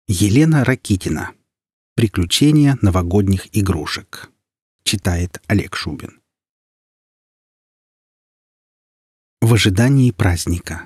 Елена Ракитина. Приключения новогодних игрушек. Читает Олег Шубин. В ожидании праздника.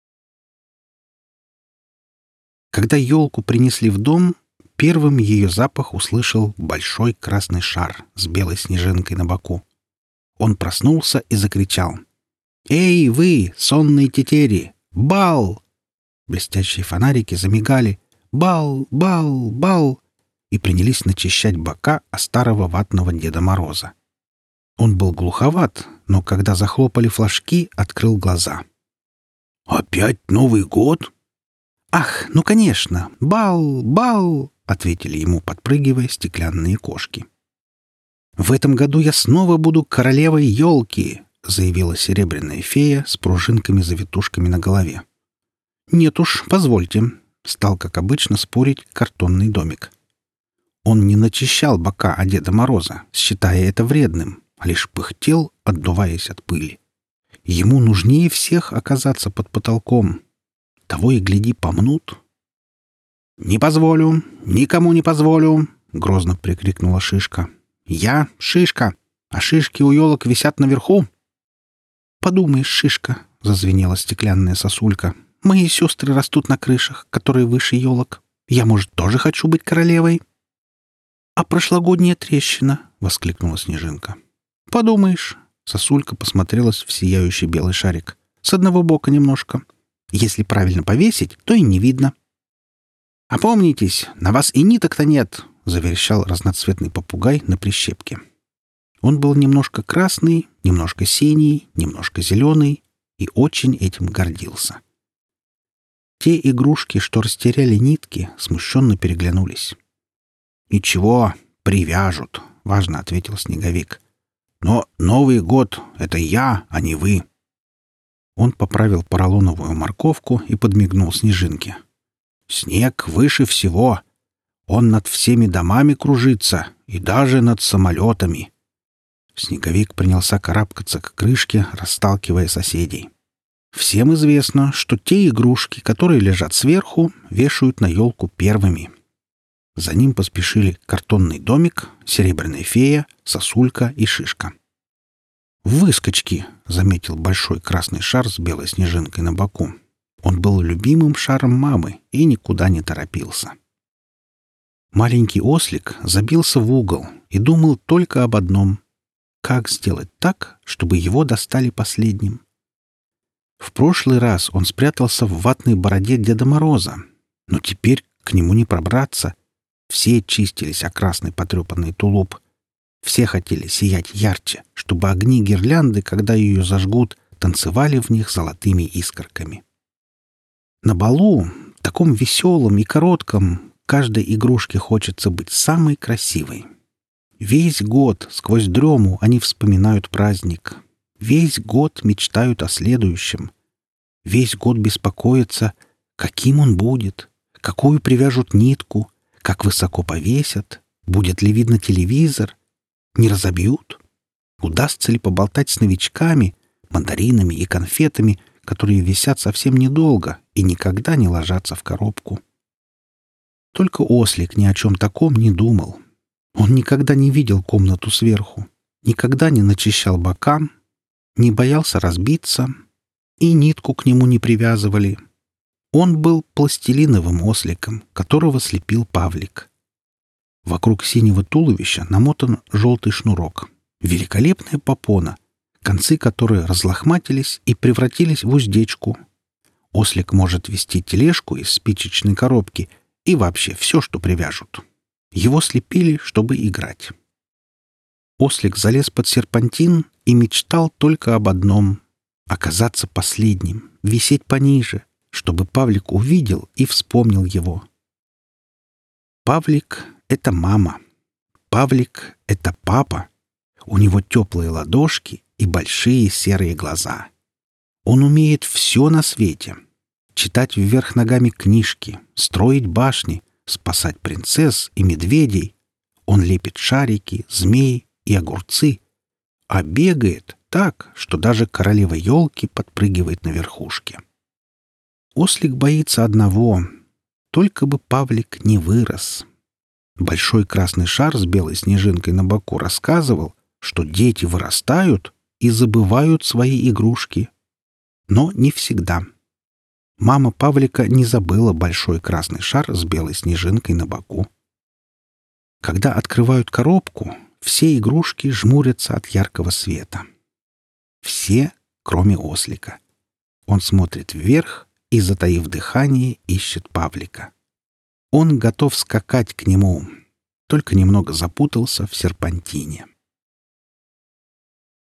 Когда елку принесли в дом, первым ее запах услышал большой красный шар с белой снежинкой на боку. Он проснулся и закричал: «Эй, вы, сонные тетери! Бал!» Блестящие фонарики замигали: «Бал! Бал! Бал!» и принялись начищать бока о старого ватного Деда Мороза. Он был глуховат, но когда захлопали флажки, открыл глаза. «Опять Новый год?» «Ах, ну, конечно! Бал! Бал!» — ответили ему, подпрыгивая, стеклянные кошки. «В этом году я снова буду королевой елки!» — заявила серебряная фея с пружинками-завитушками на голове. «Нет уж, позвольте», — стал, как обычно, спорить картонный домик. Он не начищал бока о Деда Мороза, считая это вредным, а лишь пыхтел, отдуваясь от пыли. Ему нужнее всех оказаться под потолком. Того и гляди, помнут. «Не позволю, никому не позволю!» — грозно прикрикнула Шишка. «Я — Шишка, а шишки у елок висят наверху!» «Подумаешь, Шишка!» — зазвенела стеклянная сосулька. «Мои сестры растут на крышах, которые выше елок. Я, может, тоже хочу быть королевой?» «А прошлогодняя трещина!» — воскликнула Снежинка. «Подумаешь!» — сосулька посмотрелась в сияющий белый шарик. «С одного бока немножко. Если правильно повесить, то и не видно». «Опомнитесь, на вас и ниток-то нет!» — заверещал разноцветный попугай на прищепке. Он был немножко красный, немножко синий, немножко зеленый и очень этим гордился. Те игрушки, что растеряли нитки, смущенно переглянулись. «Ничего, привяжут», — важно ответил Снеговик. «Но Новый год — это я, а не вы». Он поправил поролоновую морковку и подмигнул Снежинке. «Снег выше всего. Он над всеми домами кружится и даже над самолетами». Снеговик принялся карабкаться к крышке, расталкивая соседей. Всем известно, что те игрушки, которые лежат сверху, вешают на елку первыми. За ним поспешили картонный домик, серебряная фея, сосулька и Шишка. «Выскочки!» — заметил большой красный шар с белой снежинкой на боку. Он был любимым шаром мамы и никуда не торопился. Маленький ослик забился в угол и думал только об одном — как сделать так, чтобы его достали последним. В прошлый раз он спрятался в ватной бороде Деда Мороза, но теперь к нему не пробраться. Все чистились о красный потрепанный тулуп. Все хотели сиять ярче, чтобы огни гирлянды, когда ее зажгут, танцевали в них золотыми искорками. На балу, таком веселом и коротком, каждой игрушке хочется быть самой красивой. Весь год сквозь дрему они вспоминают праздник. Весь год мечтают о следующем. Весь год беспокоятся, каким он будет, какую привяжут нитку, как высоко повесят, будет ли видно телевизор, не разобьют, удастся ли поболтать с новичками, мандаринами и конфетами, которые висят совсем недолго и никогда не ложатся в коробку. Только ослик ни о чем таком не думал. Он никогда не видел комнату сверху, никогда не начищал бока, не боялся разбиться, и нитку к нему не привязывали. Он был пластилиновым осликом, которого слепил Павлик. Вокруг синего туловища намотан желтый шнурок. Великолепная попона, концы которой разлохматились и превратились в уздечку. Ослик может вести тележку из спичечной коробки и вообще все, что привяжут. Его слепили, чтобы играть. Ослик залез под серпантин и мечтал только об одном — оказаться последним, висеть пониже, чтобы Павлик увидел и вспомнил его. Павлик — это мама. Павлик — это папа. У него теплые ладошки и большие серые глаза. Он умеет все на свете. Читать вверх ногами книжки, строить башни, спасать принцесс и медведей. Он лепит шарики, змей и огурцы, а бегает так, что даже королева елки подпрыгивает на верхушке. Ослик боится одного Только бы Павлик не вырос. Большой красный шар с белой снежинкой на боку рассказывал, что дети вырастают и забывают свои игрушки. Но не всегда. Мама Павлика не забыла большой красный шар с белой снежинкой на боку. Когда открывают коробку, все игрушки жмурятся от яркого света. Все, кроме ослика. Он смотрит вверх и, затаив дыхание, ищет Павлика. Он готов скакать к нему, только немного запутался в серпантине.